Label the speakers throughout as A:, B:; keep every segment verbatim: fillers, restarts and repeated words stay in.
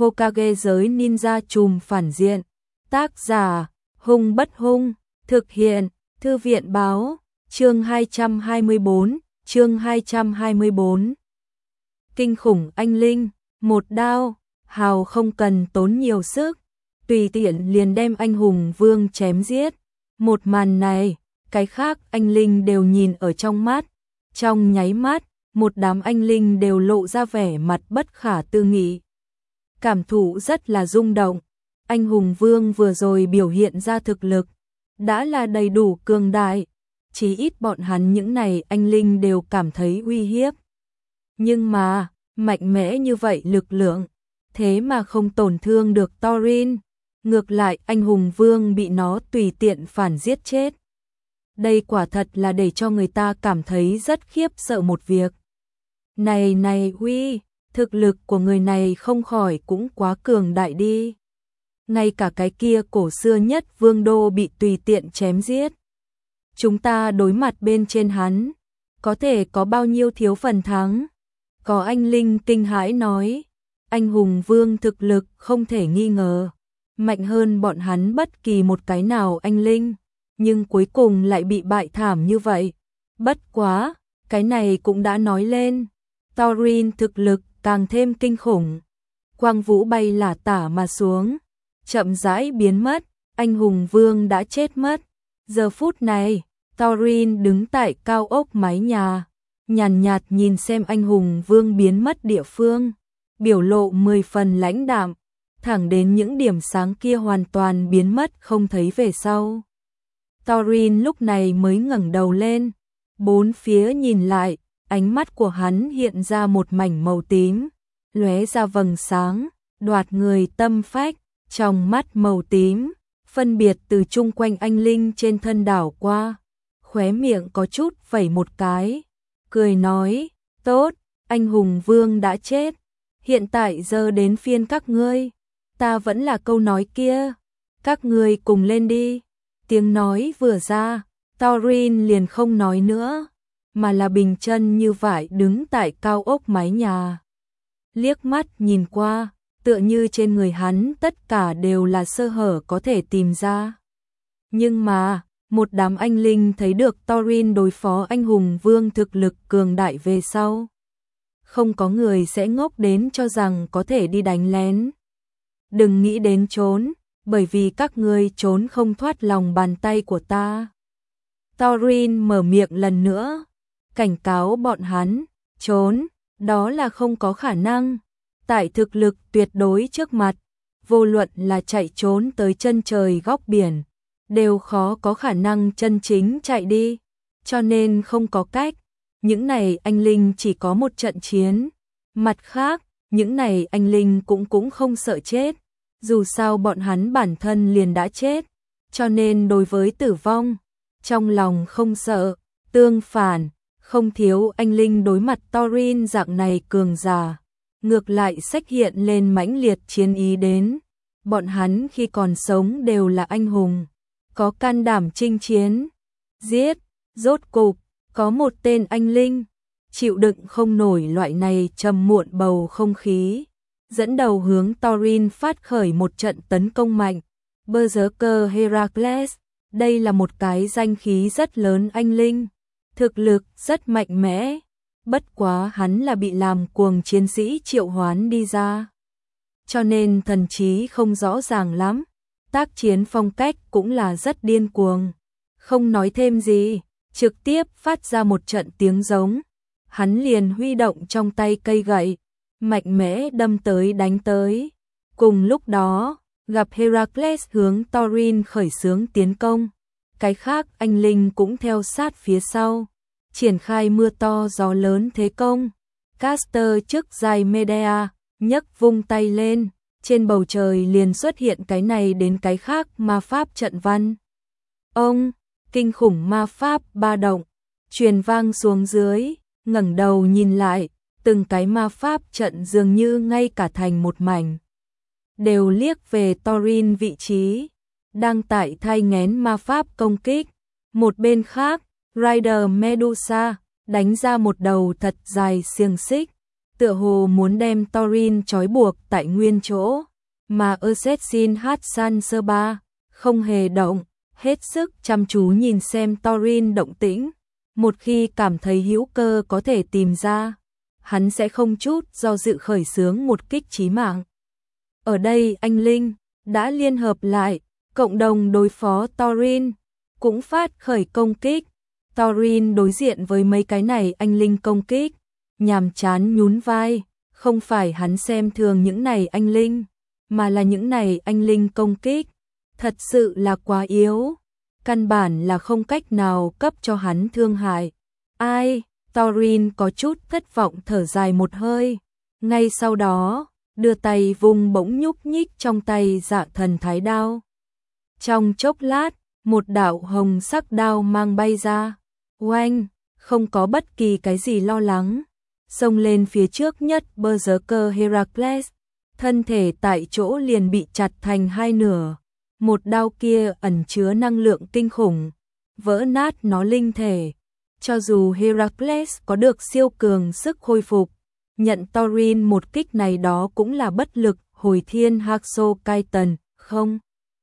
A: Hokage giới ninja trùm phản diện. Tác giả, Hung Bất Hung, thực hiện, Thư viện báo, chương hai trăm hai mươi tư, chương hai trăm hai mươi tư. Kinh khủng anh linh, một đao, hào không cần tốn nhiều sức, tùy tiện liền đem anh hùng vương chém giết. Một màn này, cái khác anh linh đều nhìn ở trong mắt, trong nháy mắt, một đám anh linh đều lộ ra vẻ mặt bất khả tư nghị. Cảm thụ rất là rung động, anh hùng vương vừa rồi biểu hiện ra thực lực, đã là đầy đủ cường đại, chỉ ít bọn hắn những này anh linh đều cảm thấy uy hiếp. Nhưng mà, mạnh mẽ như vậy lực lượng, thế mà không tổn thương được Thorin, ngược lại anh hùng vương bị nó tùy tiện phản giết chết. Đây quả thật là để cho người ta cảm thấy rất khiếp sợ một việc. Này này huy, thực lực của người này không khỏi cũng quá cường đại đi. Ngay cả cái kia cổ xưa nhất vương đô bị tùy tiện chém giết. Chúng ta đối mặt bên trên hắn, có thể có bao nhiêu thiếu phần thắng. Có anh linh kinh hãi nói, anh hùng vương thực lực không thể nghi ngờ, mạnh hơn bọn hắn bất kỳ một cái nào anh linh, nhưng cuối cùng lại bị bại thảm như vậy. Bất quá, cái này cũng đã nói lên, Thorin thực lực càng thêm kinh khủng. Quang vũ bay lả tả mà xuống, chậm rãi biến mất, anh hùng vương đã chết mất. Giờ phút này, Thorin đứng tại cao ốc mái nhà, nhàn nhạt nhìn xem anh hùng vương biến mất địa phương, biểu lộ mười phần lãnh đạm, thẳng đến những điểm sáng kia hoàn toàn biến mất không thấy về sau. Thorin lúc này mới ngẩng đầu lên, bốn phía nhìn lại, ánh mắt của hắn hiện ra một mảnh màu tím, lóe ra vầng sáng, đoạt người tâm phách, trong mắt màu tím, phân biệt từ chung quanh anh linh trên thân đảo qua, khóe miệng có chút vẩy một cái, cười nói, tốt, anh hùng vương đã chết, hiện tại giờ đến phiên các ngươi, ta vẫn là câu nói kia, các ngươi cùng lên đi. Tiếng nói vừa ra, Thorin liền không nói nữa, mà là bình chân như vải đứng tại cao ốc mái nhà. Liếc mắt nhìn qua, tựa như trên người hắn tất cả đều là sơ hở có thể tìm ra. Nhưng mà, một đám anh linh thấy được Thorin đối phó anh hùng vương thực lực cường đại về sau. Không có người sẽ ngốc đến cho rằng có thể đi đánh lén. Đừng nghĩ đến trốn, bởi vì các ngươi trốn không thoát lòng bàn tay của ta. Thorin mở miệng lần nữa, cảnh cáo bọn hắn, trốn, đó là không có khả năng. Tại thực lực tuyệt đối trước mặt, vô luận là chạy trốn tới chân trời góc biển, đều khó có khả năng chân chính chạy đi, cho nên không có cách. Những này anh linh chỉ có một trận chiến. Mặt khác, những này anh linh cũng cũng không sợ chết, dù sao bọn hắn bản thân liền đã chết, cho nên đối với tử vong, trong lòng không sợ, tương phản, không thiếu anh linh đối mặt Thorin dạng này cường giả, ngược lại xách hiện lên mãnh liệt chiến ý đến. Bọn hắn khi còn sống đều là anh hùng, có can đảm chinh chiến, giết, rốt cục, có một tên anh linh, chịu đựng không nổi loại này trầm muộn bầu không khí, dẫn đầu hướng Thorin phát khởi một trận tấn công mạnh. Berserker Heracles, đây là một cái danh khí rất lớn anh linh, thực lực rất mạnh mẽ, bất quá hắn là bị làm cuồng chiến sĩ triệu hoán đi ra, cho nên thần trí không rõ ràng lắm, tác chiến phong cách cũng là rất điên cuồng. Không nói thêm gì, trực tiếp phát ra một trận tiếng giống, hắn liền huy động trong tay cây gậy, mạnh mẽ đâm tới đánh tới. Cùng lúc đó, gặp Heracles hướng Thorin khởi xướng tiến công, cái khác anh linh cũng theo sát phía sau, triển khai mưa to gió lớn thế công. Caster trước dài Medea, nhấc vung tay lên, trên bầu trời liền xuất hiện cái này đến cái khác ma pháp trận văn. Ông, kinh khủng ma pháp ba động, truyền vang xuống dưới, ngẩng đầu nhìn lại, từng cái ma pháp trận dường như ngay cả thành một mảnh, đều liếc về Thorin vị trí, đang tại thai nghén ma pháp công kích. Một bên khác, Rider Medusa đánh ra một đầu thật dài xiềng xích, tựa hồ muốn đem Thorin trói buộc tại nguyên chỗ, mà Assassin Hassan sơ ba không hề động, hết sức chăm chú nhìn xem Thorin động tĩnh. Một khi cảm thấy hữu cơ có thể tìm ra, hắn sẽ không chút do dự khởi xướng một kích chí mạng. Ở đây anh Linh đã liên hợp lại, cộng đồng đối phó Thorin, cũng phát khởi công kích. Thorin đối diện với mấy cái này anh Linh công kích, nhàm chán nhún vai, không phải hắn xem thường những này anh Linh, mà là những này anh Linh công kích thật sự là quá yếu, căn bản là không cách nào cấp cho hắn thương hại. Ai? Thorin có chút thất vọng thở dài một hơi, ngay sau đó, đưa tay vùng bỗng nhúc nhích trong tay Dạ Thần Thái Đao. Trong chốc lát, một đạo hồng sắc đao mang bay ra, oanh, không có bất kỳ cái gì lo lắng, xông lên phía trước nhất Berserker Heracles, thân thể tại chỗ liền bị chặt thành hai nửa. Một đao kia ẩn chứa năng lượng kinh khủng, vỡ nát nó linh thể. Cho dù Heracles có được siêu cường sức khôi phục, nhận Thorin một kích này đó cũng là bất lực. Hồi thiên Haxo Titan, không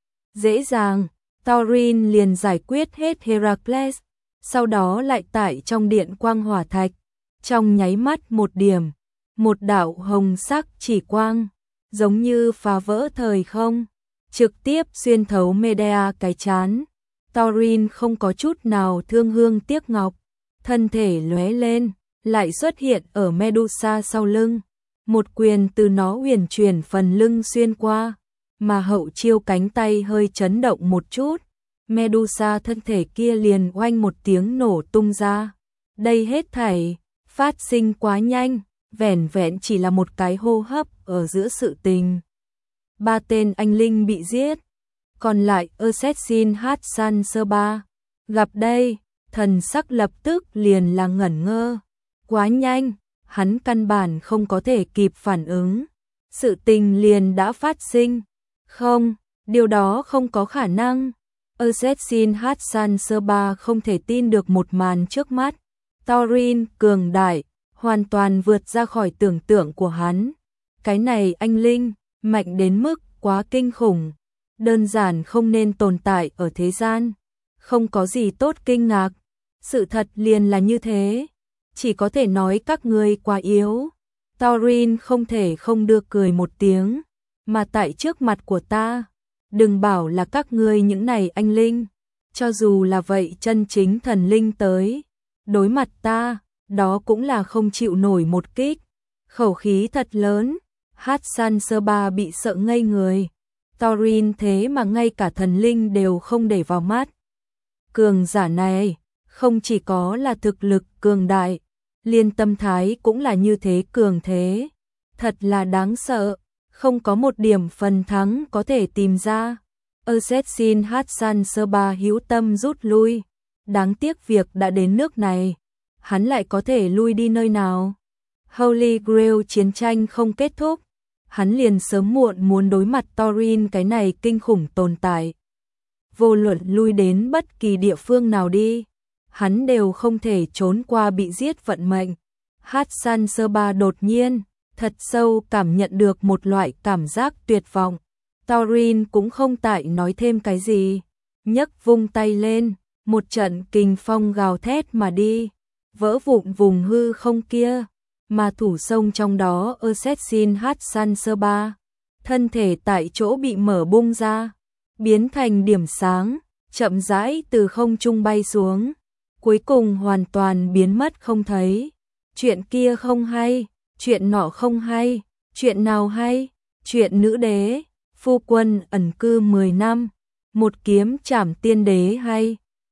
A: dễ dàng, Thorin liền giải quyết hết Heracles, sau đó lại tại trong điện quang hỏa thạch, trong nháy mắt một điểm, một đạo hồng sắc chỉ quang, giống như phá vỡ thời không, trực tiếp xuyên thấu Medea cái chán. Thorin không có chút nào thương hương tiếc ngọc, thân thể lóe lên, lại xuất hiện ở Medusa sau lưng, một quyền từ nó huyền chuyển phần lưng xuyên qua, mà hậu chiêu cánh tay hơi chấn động một chút, Medusa thân thể kia liền oanh một tiếng nổ tung ra. Đây hết thảy phát sinh quá nhanh, vẻn vẹn chỉ là một cái hô hấp ở giữa sự tình. Ba tên anh Linh bị giết, còn lại Assassin Hassan sơ ba. Gặp đây, thần sắc lập tức liền là ngẩn ngơ. Quá nhanh, hắn căn bản không có thể kịp phản ứng. Sự tình liền đã phát sinh. Không, điều đó không có khả năng. Assassin Hassan sơ ba không thể tin được một màn trước mắt. Thorin cường đại, hoàn toàn vượt ra khỏi tưởng tượng của hắn. Cái này anh Linh, mạnh đến mức quá kinh khủng, đơn giản không nên tồn tại ở thế gian. Không có gì tốt kinh ngạc, sự thật liền là như thế, chỉ có thể nói các ngươi quá yếu. Thorin không thể không đưa cười một tiếng, mà tại trước mặt của ta, đừng bảo là các ngươi những này anh Linh, cho dù là vậy chân chính thần linh tới, đối mặt ta, đó cũng là không chịu nổi một kích. Khẩu khí thật lớn, Hassan sơ ba bị sợ ngây người. Thorin thế mà ngay cả thần linh đều không để vào mắt. Cường giả này, không chỉ có là thực lực cường đại, liên tâm thái cũng là như thế cường thế. Thật là đáng sợ, không có một điểm phần thắng có thể tìm ra. Assassin Hassan sơ ba hữu tâm rút lui. Đáng tiếc việc đã đến nước này, hắn lại có thể lui đi nơi nào. Holy Grail chiến tranh không kết thúc, hắn liền sớm muộn muốn đối mặt Thorin cái này kinh khủng tồn tại. Vô luận lui đến bất kỳ địa phương nào đi, hắn đều không thể trốn qua bị giết vận mệnh. Hassan sơ ba đột nhiên, thật sâu cảm nhận được một loại cảm giác tuyệt vọng. Thorin cũng không tại nói thêm cái gì, nhấc vung tay lên, một trận kình phong gào thét mà đi, vỡ vụn vùng hư không kia, mà thủ sông trong đó Assassin Hassan sơ ba, thân thể tại chỗ bị mở bung ra, biến thành điểm sáng, chậm rãi từ không trung bay xuống, cuối cùng hoàn toàn biến mất không thấy. Chuyện kia không hay, chuyện nọ không hay, chuyện nào hay? Chuyện nữ đế, phu quân ẩn cư mười năm, một kiếm trảm tiên đế hay?